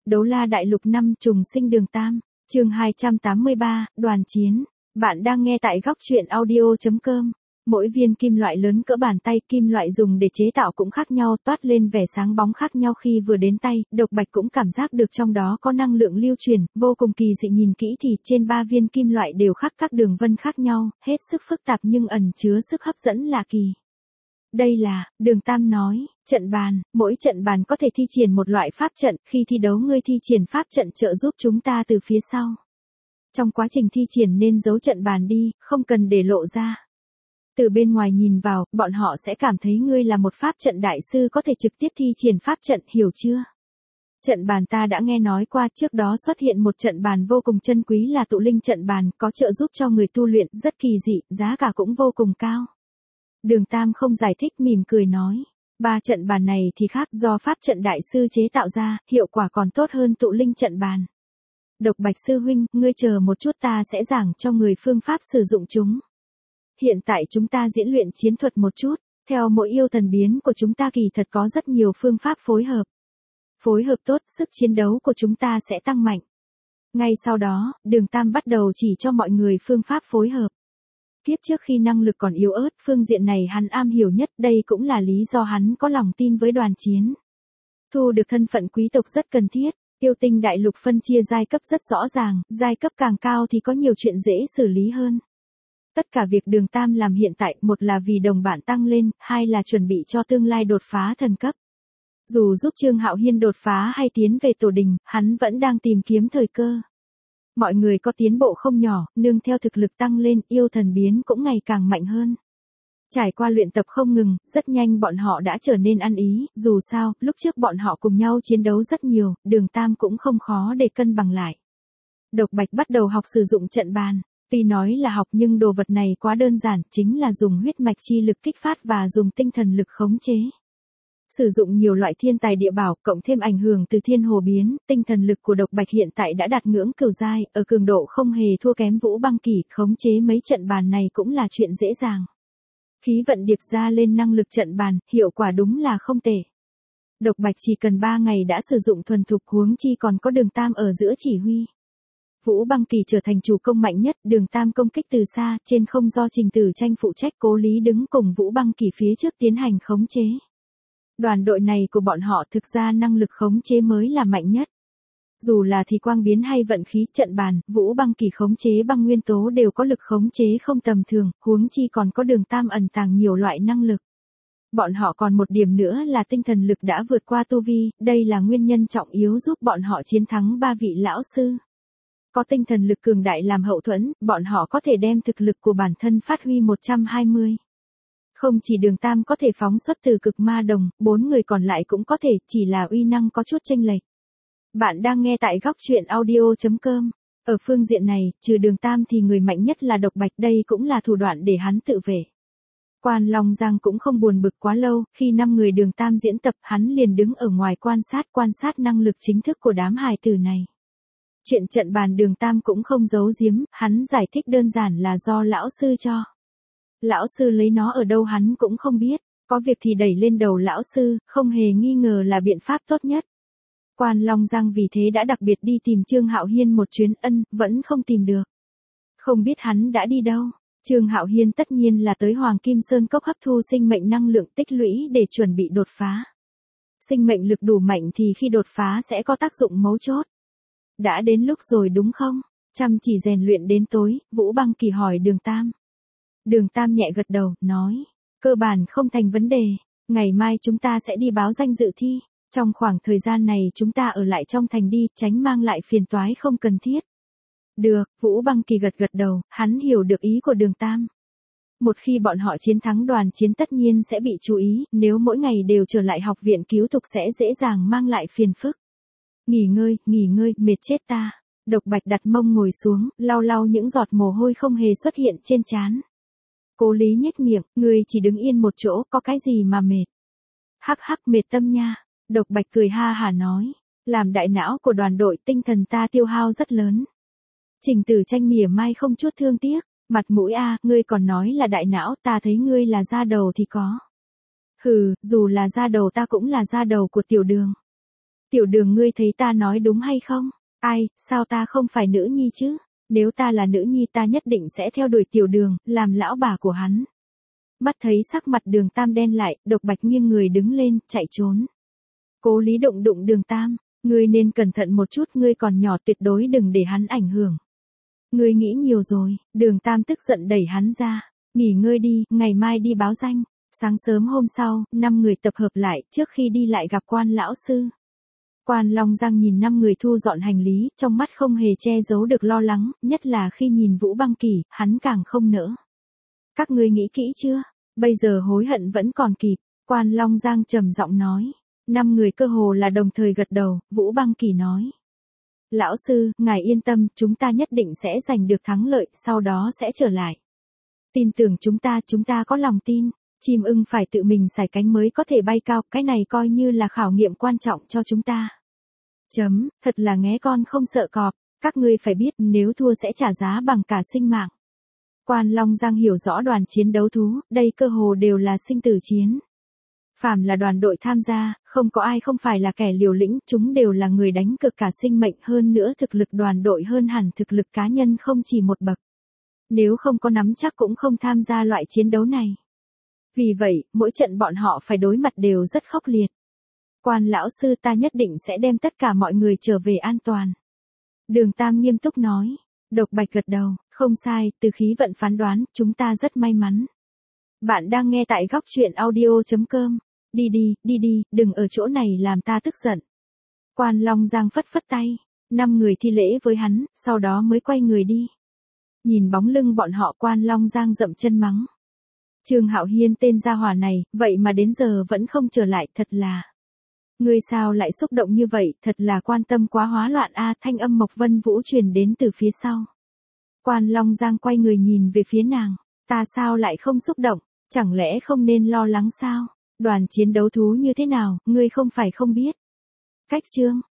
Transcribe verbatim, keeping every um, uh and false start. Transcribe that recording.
Đấu La Đại Lục năm trùng sinh đường Tam, chương hai trăm tám mươi ba, đoàn chiến. Bạn đang nghe tại góc truyện audio chấm com. Mỗi viên kim loại lớn cỡ bàn tay, kim loại dùng để chế tạo cũng khác nhau, toát lên vẻ sáng bóng khác nhau khi vừa đến tay. Độc Bạch cũng cảm giác được trong đó có năng lượng lưu truyền, vô cùng kỳ dị. Nhìn kỹ thì trên ba viên kim loại đều khắc các đường vân khác nhau, hết sức phức tạp nhưng ẩn chứa sức hấp dẫn lạ kỳ. Đây là, Đường Tam nói, trận bàn, mỗi trận bàn có thể thi triển một loại pháp trận, khi thi đấu ngươi thi triển pháp trận trợ giúp chúng ta từ phía sau. Trong quá trình thi triển nên giấu trận bàn đi, không cần để lộ ra. Từ bên ngoài nhìn vào, bọn họ sẽ cảm thấy ngươi là một pháp trận đại sư có thể trực tiếp thi triển pháp trận, hiểu chưa? Trận bàn ta đã nghe nói qua, trước đó xuất hiện một trận bàn vô cùng chân quý là tụ linh trận bàn, có trợ giúp cho người tu luyện, rất kỳ dị, giá cả cũng vô cùng cao. Đường Tam không giải thích, mỉm cười nói, ba trận bàn này thì khác, do pháp trận đại sư chế tạo ra, hiệu quả còn tốt hơn tụ linh trận bàn. Độc Bạch sư huynh, ngươi chờ một chút, ta sẽ giảng cho người phương pháp sử dụng chúng. Hiện tại chúng ta diễn luyện chiến thuật một chút, theo mỗi yêu thần biến của chúng ta kỳ thật có rất nhiều phương pháp phối hợp. Phối hợp tốt, sức chiến đấu của chúng ta sẽ tăng mạnh. Ngay sau đó, Đường Tam bắt đầu chỉ cho mọi người phương pháp phối hợp. Kiếp trước khi năng lực còn yếu ớt, phương diện này hắn am hiểu nhất, đây cũng là lý do hắn có lòng tin với đoàn chiến. Thu được thân phận quý tộc rất cần thiết, yêu tinh đại lục phân chia giai cấp rất rõ ràng, giai cấp càng cao thì có nhiều chuyện dễ xử lý hơn. Tất cả việc Đường Tam làm hiện tại, một là vì đồng bạn tăng lên, hai là chuẩn bị cho tương lai đột phá thần cấp. Dù giúp Trương Hạo Hiên đột phá hay tiến về tổ đình, hắn vẫn đang tìm kiếm thời cơ. Mọi người có tiến bộ không nhỏ, nương theo thực lực tăng lên, yêu thần biến cũng ngày càng mạnh hơn. Trải qua luyện tập không ngừng, rất nhanh bọn họ đã trở nên ăn ý, dù sao, lúc trước bọn họ cùng nhau chiến đấu rất nhiều, Đường Tam cũng không khó để cân bằng lại. Độc Bạch bắt đầu học sử dụng trận bàn, tuy nói là học nhưng đồ vật này quá đơn giản, chính là dùng huyết mạch chi lực kích phát và dùng tinh thần lực khống chế. Sử dụng nhiều loại thiên tài địa bảo, cộng thêm ảnh hưởng từ thiên hồ biến, tinh thần lực của Độc Bạch hiện tại đã đạt ngưỡng cửu giai, ở cường độ không hề thua kém Vũ Băng Kỳ, khống chế mấy trận bàn này cũng là chuyện dễ dàng. Khí vận điệp ra lên năng lực trận bàn, hiệu quả đúng là không tệ. Độc Bạch chỉ cần ba ngày đã sử dụng thuần thục, huống chi còn có Đường Tam ở giữa chỉ huy. Vũ Băng Kỳ trở thành chủ công mạnh nhất, Đường Tam công kích từ xa, trên không do Trình Tử Tranh phụ trách, Cố Lý đứng cùng Vũ Băng Kỳ phía trước tiến hành khống chế. Đoàn đội này của bọn họ thực ra năng lực khống chế mới là mạnh nhất. Dù là thì quang biến hay vận khí, trận bàn, Vũ Băng Kỳ khống chế băng nguyên tố đều có lực khống chế không tầm thường, huống chi còn có Đường Tam ẩn tàng nhiều loại năng lực. Bọn họ còn một điểm nữa là tinh thần lực đã vượt qua tu vi, đây là nguyên nhân trọng yếu giúp bọn họ chiến thắng ba vị lão sư. Có tinh thần lực cường đại làm hậu thuẫn, bọn họ có thể đem thực lực của bản thân phát huy một trăm hai mươi. Không chỉ Đường Tam có thể phóng xuất từ cực ma đồng, bốn người còn lại cũng có thể, chỉ là uy năng có chút chênh lệch. Bạn đang nghe tại góc truyện audio chấm com. Ở phương diện này, trừ Đường Tam thì người mạnh nhất là Độc Bạch, đây cũng là thủ đoạn để hắn tự vệ. Quan Long Giang cũng không buồn bực quá lâu, khi năm người Đường Tam diễn tập, hắn liền đứng ở ngoài quan sát, quan sát năng lực chính thức của đám hài tử này. Chuyện trận bàn Đường Tam cũng không giấu giếm, hắn giải thích đơn giản là do lão sư cho. Lão sư lấy nó ở đâu hắn cũng không biết, có việc thì đẩy lên đầu lão sư, không hề nghi ngờ là biện pháp tốt nhất. Quan Long Giang vì thế đã đặc biệt đi tìm Trương Hạo Hiên một chuyến, ân, vẫn không tìm được. Không biết hắn đã đi đâu. Trương Hạo Hiên tất nhiên là tới Hoàng Kim Sơn Cốc hấp thu sinh mệnh năng lượng tích lũy để chuẩn bị đột phá. Sinh mệnh lực đủ mạnh thì khi đột phá sẽ có tác dụng mấu chốt. Đã đến lúc rồi đúng không? Chăm chỉ rèn luyện đến tối, Vũ Băng Kỳ hỏi Đường Tam. Đường Tam nhẹ gật đầu, nói, cơ bản không thành vấn đề, ngày mai chúng ta sẽ đi báo danh dự thi, trong khoảng thời gian này chúng ta ở lại trong thành đi, tránh mang lại phiền toái không cần thiết. Được, Vũ Băng Kỳ gật gật đầu, hắn hiểu được ý của Đường Tam. Một khi bọn họ chiến thắng đoàn chiến tất nhiên sẽ bị chú ý, nếu mỗi ngày đều trở lại học viện cứu thục sẽ dễ dàng mang lại phiền phức. Nghỉ ngơi, nghỉ ngơi, mệt chết ta. Độc Bạch đặt mông ngồi xuống, lau lau những giọt mồ hôi không hề xuất hiện trên trán. Cố Lý nhếch miệng, ngươi chỉ đứng yên một chỗ, có cái gì mà mệt. Hắc hắc mệt tâm nha. Độc Bạch cười ha hả nói, làm đại não của đoàn đội tinh thần ta tiêu hao rất lớn. Trình Tử Tranh mỉa mai không chút thương tiếc, mặt mũi a, ngươi còn nói là đại não, ta thấy ngươi là da đầu thì có. Hừ, dù là da đầu ta cũng là da đầu của tiểu Đường. Tiểu Đường ngươi thấy ta nói đúng hay không? Ai, sao ta không phải nữ nhi chứ? Nếu ta là nữ nhi ta nhất định sẽ theo đuổi Tiểu Đường, làm lão bà của hắn. Mắt thấy sắc mặt Đường Tam đen lại, Độc Bạch nghiêng người đứng lên, chạy trốn. Cố Lý đụng đụng Đường Tam, ngươi nên cẩn thận một chút, ngươi còn nhỏ tuyệt đối đừng để hắn ảnh hưởng. Ngươi nghĩ nhiều rồi, Đường Tam tức giận đẩy hắn ra, nghỉ ngơi đi, ngày mai đi báo danh. Sáng sớm hôm sau, năm người tập hợp lại, trước khi đi lại gặp Quan lão sư. Quan Long Giang nhìn năm người thu dọn hành lý, trong mắt không hề che giấu được lo lắng, nhất là khi nhìn Vũ Băng Kỳ, hắn càng không nỡ. Các ngươi nghĩ kỹ chưa? Bây giờ hối hận vẫn còn kịp, Quan Long Giang trầm giọng nói. Năm người cơ hồ là đồng thời gật đầu, Vũ Băng Kỳ nói. Lão sư, ngài yên tâm, chúng ta nhất định sẽ giành được thắng lợi, sau đó sẽ trở lại. Tin tưởng chúng ta, chúng ta có lòng tin. Chim ưng phải tự mình sải cánh mới có thể bay cao, cái này coi như là khảo nghiệm quan trọng cho chúng ta. Chấm, thật là nghé con không sợ cọp, các ngươi phải biết nếu thua sẽ trả giá bằng cả sinh mạng. Quan Long Giang hiểu rõ đoàn chiến đấu thú, đây cơ hồ đều là sinh tử chiến. Phàm là đoàn đội tham gia, không có ai không phải là kẻ liều lĩnh, chúng đều là người đánh cược cả sinh mệnh, hơn nữa thực lực đoàn đội hơn hẳn thực lực cá nhân không chỉ một bậc. Nếu không có nắm chắc cũng không tham gia loại chiến đấu này. Vì vậy, mỗi trận bọn họ phải đối mặt đều rất khốc liệt. Quan lão sư ta nhất định sẽ đem tất cả mọi người trở về an toàn. Đường Tam nghiêm túc nói. Độc Bạch gật đầu, không sai, từ khí vận phán đoán, chúng ta rất may mắn. Bạn đang nghe tại góc truyện audio chấm com. Đi đi, đi đi, đừng ở chỗ này làm ta tức giận. Quan Long Giang phất phất tay, năm người thi lễ với hắn, sau đó mới quay người đi. Nhìn bóng lưng bọn họ, Quan Long Giang dậm chân mắng. Trương Hạo Hiên tên gia hỏa này, vậy mà đến giờ vẫn không trở lại, thật là. Ngươi sao lại xúc động như vậy, thật là quan tâm quá hóa loạn a. Thanh âm Mộc Vân Vũ truyền đến từ phía sau. Quan Long Giang quay người nhìn về phía nàng, ta sao lại không xúc động, chẳng lẽ không nên lo lắng sao? Đoàn chiến đấu thú như thế nào, ngươi không phải không biết. Cách chương,